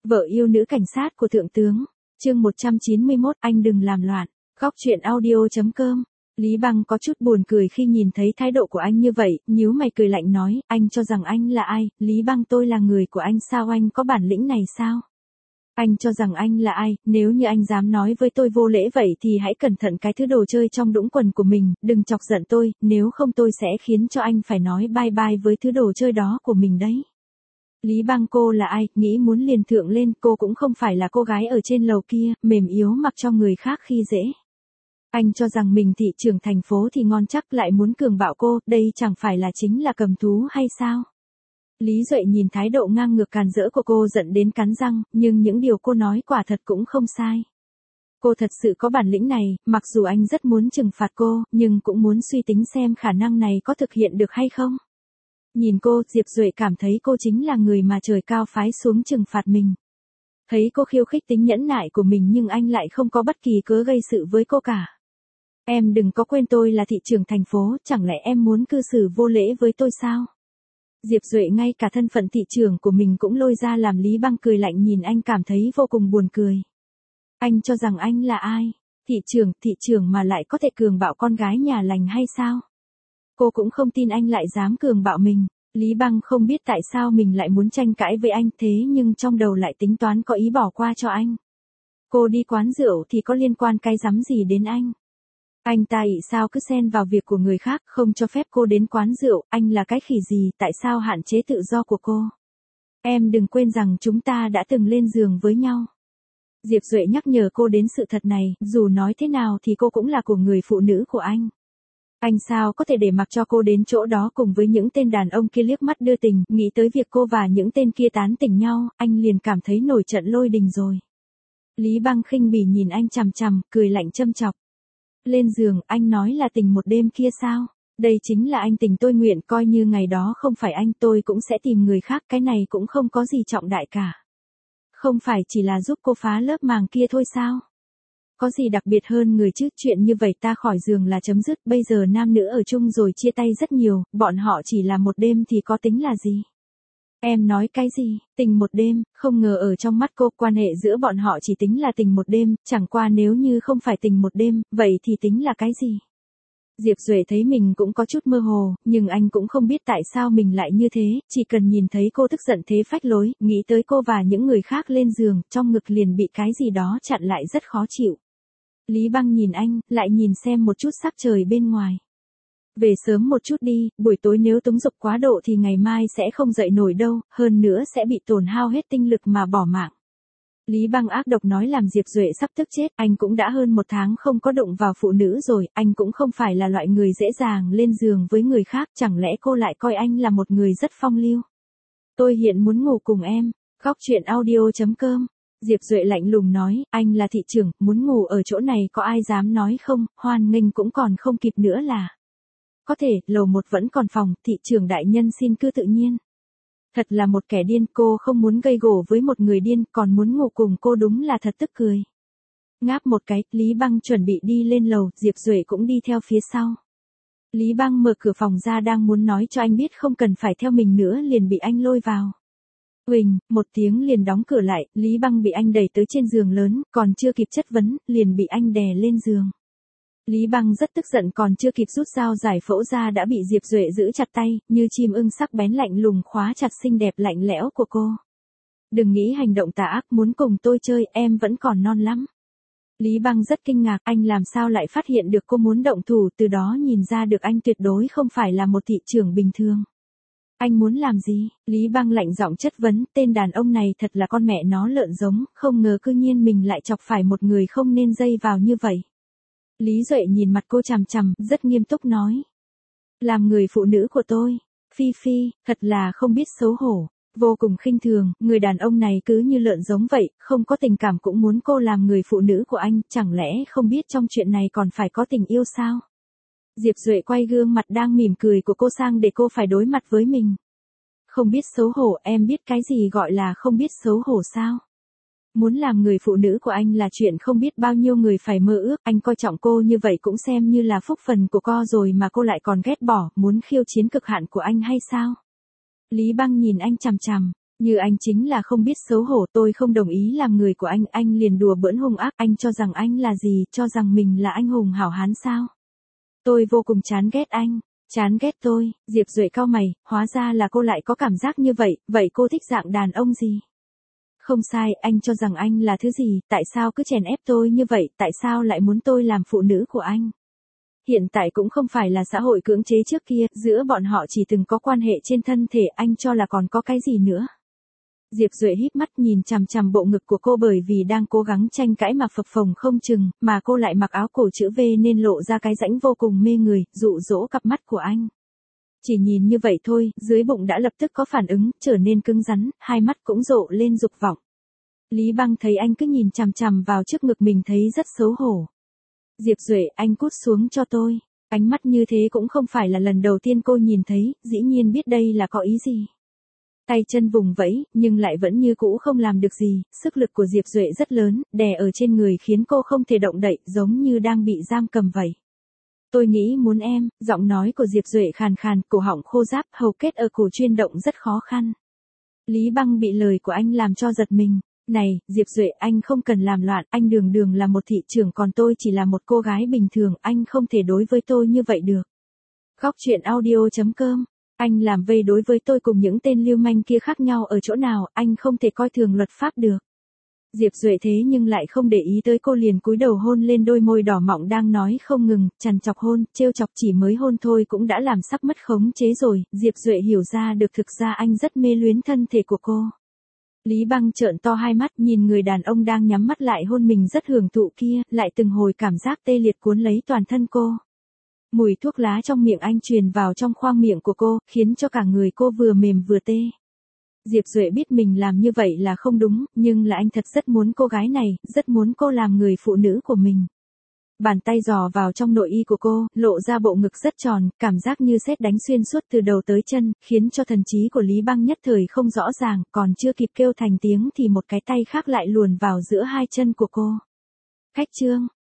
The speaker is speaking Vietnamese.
Vợ yêu nữ cảnh sát của thượng tướng. Chương 191, anh đừng làm loạn. Góc truyện audio.com. Lý Băng có chút buồn cười khi nhìn thấy thái độ của anh như vậy, nhíu mày cười lạnh nói, anh cho rằng anh là ai? Lý Băng, tôi là người của anh sao? Anh có bản lĩnh này sao? Anh cho rằng anh là ai? Nếu như anh dám nói với tôi vô lễ vậy thì hãy cẩn thận cái thứ đồ chơi trong đũng quần của mình, đừng chọc giận tôi, nếu không tôi sẽ khiến cho anh phải nói bye bye với thứ đồ chơi đó của mình đấy. Lý Băng, cô là ai? Nghĩ muốn liền thượng lên, cô cũng không phải là cô gái ở trên lầu kia, mềm yếu mặc cho người khác khi dễ. Anh cho rằng mình thị trưởng thành phố thì ngon chắc, lại muốn cường bạo cô, đây chẳng phải là chính là cầm thú hay sao? Lý Duệ nhìn thái độ ngang ngược càn rỡ của cô giận đến cắn răng, nhưng những điều cô nói quả thật cũng không sai. Cô thật sự có bản lĩnh này, mặc dù anh rất muốn trừng phạt cô, nhưng cũng muốn suy tính xem khả năng này có thực hiện được hay không. Nhìn cô, Diệp Duệ cảm thấy cô chính là người mà trời cao phái xuống trừng phạt mình. Thấy cô khiêu khích tính nhẫn nại của mình nhưng anh lại không có bất kỳ cớ gây sự với cô cả. Em đừng có quên tôi là thị trưởng thành phố, chẳng lẽ em muốn cư xử vô lễ với tôi sao? Diệp Duệ ngay cả thân phận thị trưởng của mình cũng lôi ra làm. Lý Băng cười lạnh nhìn anh cảm thấy vô cùng buồn cười. Anh cho rằng anh là ai? Thị trưởng mà lại có thể cường bạo con gái nhà lành hay sao? Cô cũng không tin anh lại dám cường bạo mình. Lý Băng không biết tại sao mình lại muốn tranh cãi với anh thế nhưng trong đầu lại tính toán có ý bỏ qua cho anh. Cô đi quán rượu thì có liên quan cái rắm gì đến anh? Anh ta ỷ sao cứ xen vào việc của người khác, không cho phép cô đến quán rượu, anh là cái khỉ gì, tại sao hạn chế tự do của cô? Em đừng quên rằng chúng ta đã từng lên giường với nhau. Diệp Duệ nhắc nhở cô đến sự thật này, dù nói thế nào thì cô cũng là của người phụ nữ của anh. Anh sao có thể để mặc cho cô đến chỗ đó cùng với những tên đàn ông kia liếc mắt đưa tình, nghĩ tới việc cô và những tên kia tán tỉnh nhau, anh liền cảm thấy nổi trận lôi đình rồi. Lý Băng khinh bỉ nhìn anh chằm chằm, cười lạnh châm chọc. Lên giường, anh nói là tình một đêm kia sao? Đây chính là anh tình tôi nguyện, coi như ngày đó không phải anh tôi cũng sẽ tìm người khác, cái này cũng không có gì trọng đại cả. Không phải chỉ là giúp cô phá lớp màng kia thôi sao? Có gì đặc biệt hơn người chứ, chuyện như vậy ta khỏi giường là chấm dứt, bây giờ nam nữ ở chung rồi chia tay rất nhiều, bọn họ chỉ là một đêm thì có tính là gì? Em nói cái gì? Tình một đêm, không ngờ ở trong mắt cô quan hệ giữa bọn họ chỉ tính là tình một đêm, chẳng qua nếu như không phải tình một đêm, vậy thì tính là cái gì? Diệp Duệ thấy mình cũng có chút mơ hồ, nhưng anh cũng không biết tại sao mình lại như thế, chỉ cần nhìn thấy cô tức giận thế phách lối, nghĩ tới cô và những người khác lên giường, trong ngực liền bị cái gì đó chặn lại rất khó chịu. Lý Băng nhìn anh, lại nhìn xem một chút sắc trời bên ngoài. Về sớm một chút đi, buổi tối nếu túng dục quá độ thì ngày mai sẽ không dậy nổi đâu, hơn nữa sẽ bị tổn hao hết tinh lực mà bỏ mạng. Lý Băng ác độc nói làm Diệp Duệ sắp tức chết, anh cũng đã hơn 1 tháng không có đụng vào phụ nữ rồi, anh cũng không phải là loại người dễ dàng lên giường với người khác, chẳng lẽ cô lại coi anh là một người rất phong lưu? Tôi hiện muốn ngủ cùng em. Góc truyện audio.com. Diệp Duệ lạnh lùng nói, anh là thị trưởng, muốn ngủ ở chỗ này có ai dám nói không, hoan nghênh cũng còn không kịp nữa là. Có thể, lầu 1 vẫn còn phòng, thị trưởng đại nhân xin cứ tự nhiên. Thật là một kẻ điên, cô không muốn gây gổ với một người điên, còn muốn ngủ cùng cô đúng là thật tức cười. Ngáp một cái, Lý Băng chuẩn bị đi lên lầu, Diệp Duệ cũng đi theo phía sau. Lý Băng mở cửa phòng ra đang muốn nói cho anh biết không cần phải theo mình nữa liền bị anh lôi vào. Huỳnh, một tiếng liền đóng cửa lại, Lý Băng bị anh đẩy tới trên giường lớn, còn chưa kịp chất vấn, liền bị anh đè lên giường. Lý Băng rất tức giận còn chưa kịp rút dao giải phẫu ra đã bị Diệp Duệ giữ chặt tay, như chim ưng sắc bén lạnh lùng khóa chặt xinh đẹp lạnh lẽo của cô. Đừng nghĩ hành động tà ác, muốn cùng tôi chơi, em vẫn còn non lắm. Lý Băng rất kinh ngạc, anh làm sao lại phát hiện được cô muốn động thủ, từ đó nhìn ra được anh tuyệt đối không phải là một thị trưởng bình thường. Anh muốn làm gì? Lý Băng lạnh giọng chất vấn, tên đàn ông này thật là con mẹ nó lợn giống, không ngờ cư nhiên mình lại chọc phải một người không nên dây vào như vậy. Lý Duệ nhìn mặt cô chằm chằm, rất nghiêm túc nói. Làm người phụ nữ của tôi, Phi Phi, thật là không biết xấu hổ, vô cùng khinh thường, người đàn ông này cứ như lợn giống vậy, không có tình cảm cũng muốn cô làm người phụ nữ của anh, chẳng lẽ không biết trong chuyện này còn phải có tình yêu sao? Diệp Duệ quay gương mặt đang mỉm cười của cô sang để cô phải đối mặt với mình. Không biết xấu hổ, em biết cái gì gọi là không biết xấu hổ sao? Muốn làm người phụ nữ của anh là chuyện không biết bao nhiêu người phải mơ ước, anh coi trọng cô như vậy cũng xem như là phúc phần của cô rồi mà cô lại còn ghét bỏ, muốn khiêu chiến cực hạn của anh hay sao? Lý Băng nhìn anh chằm chằm, Như anh chính là không biết xấu hổ, tôi không đồng ý làm người của anh liền đùa bỡn hung ác, anh cho rằng anh là gì, cho rằng mình là anh hùng hảo hán sao? Tôi vô cùng chán ghét anh. Chán ghét tôi, Diệp Duệ cau mày, hóa ra là cô lại có cảm giác như vậy, vậy cô thích dạng đàn ông gì? Không sai, anh cho rằng anh là thứ gì, tại sao cứ chèn ép tôi như vậy, tại sao lại muốn tôi làm phụ nữ của anh? Hiện tại cũng không phải là xã hội cưỡng chế trước kia, giữa bọn họ chỉ từng có quan hệ trên thân thể, anh cho là còn có cái gì nữa? Diệp Duệ híp mắt nhìn chằm chằm bộ ngực của cô, bởi vì đang cố gắng tranh cãi mà phập phồng không chừng, mà cô lại mặc áo cổ chữ V nên lộ ra cái rãnh vô cùng mê người, dụ dỗ cặp mắt của anh. Chỉ nhìn như vậy thôi, dưới bụng đã lập tức có phản ứng, trở nên cứng rắn, hai mắt cũng rộ lên dục vọng. Lý Băng thấy anh cứ nhìn chằm chằm vào trước ngực mình thấy rất xấu hổ. Diệp Duệ, anh cút xuống cho tôi. Ánh mắt như thế cũng không phải là lần đầu tiên cô nhìn thấy, dĩ nhiên biết đây là có ý gì. Tay chân vùng vẫy, nhưng lại vẫn như cũ không làm được gì, sức lực của Diệp Duệ rất lớn, đè ở trên người khiến cô không thể động đậy, giống như đang bị giam cầm vậy. Tôi nghĩ muốn em, giọng nói của Diệp Duệ khàn khàn, cổ họng khô ráp, hầu kết ở cổ chuyên động rất khó khăn. Lý Băng bị lời của anh làm cho giật mình. Này, Diệp Duệ, anh không cần làm loạn, anh đường đường là một thị trưởng còn tôi chỉ là một cô gái bình thường, anh không thể đối với tôi như vậy được. Góc truyện audio.com. Anh làm vây đối với tôi cùng những tên lưu manh kia khác nhau ở chỗ nào, anh không thể coi thường luật pháp được. Diệp Duệ thế nhưng lại không để ý tới cô, liền cúi đầu hôn lên đôi môi đỏ mọng đang nói không ngừng, trằn trọc hôn, trêu chọc, chỉ mới hôn thôi cũng đã làm sắp mất khống chế rồi. Diệp Duệ hiểu ra được thực ra anh rất mê luyến thân thể của cô. Lý Băng trợn to hai mắt nhìn người đàn ông đang nhắm mắt lại hôn mình rất hưởng thụ kia, lại từng hồi cảm giác tê liệt cuốn lấy toàn thân cô. Mùi thuốc lá trong miệng anh truyền vào trong khoang miệng của cô, khiến cho cả người cô vừa mềm vừa tê. Diệp Duệ biết mình làm như vậy là không đúng, nhưng là anh thật rất muốn cô gái này, rất muốn cô làm người phụ nữ của mình. Bàn tay dò vào trong nội y của cô, lộ ra bộ ngực rất tròn, cảm giác như sét đánh xuyên suốt từ đầu tới chân, khiến cho thần trí của Lý Băng nhất thời không rõ ràng, còn chưa kịp kêu thành tiếng thì một cái tay khác lại luồn vào giữa hai chân của cô. Cách chương.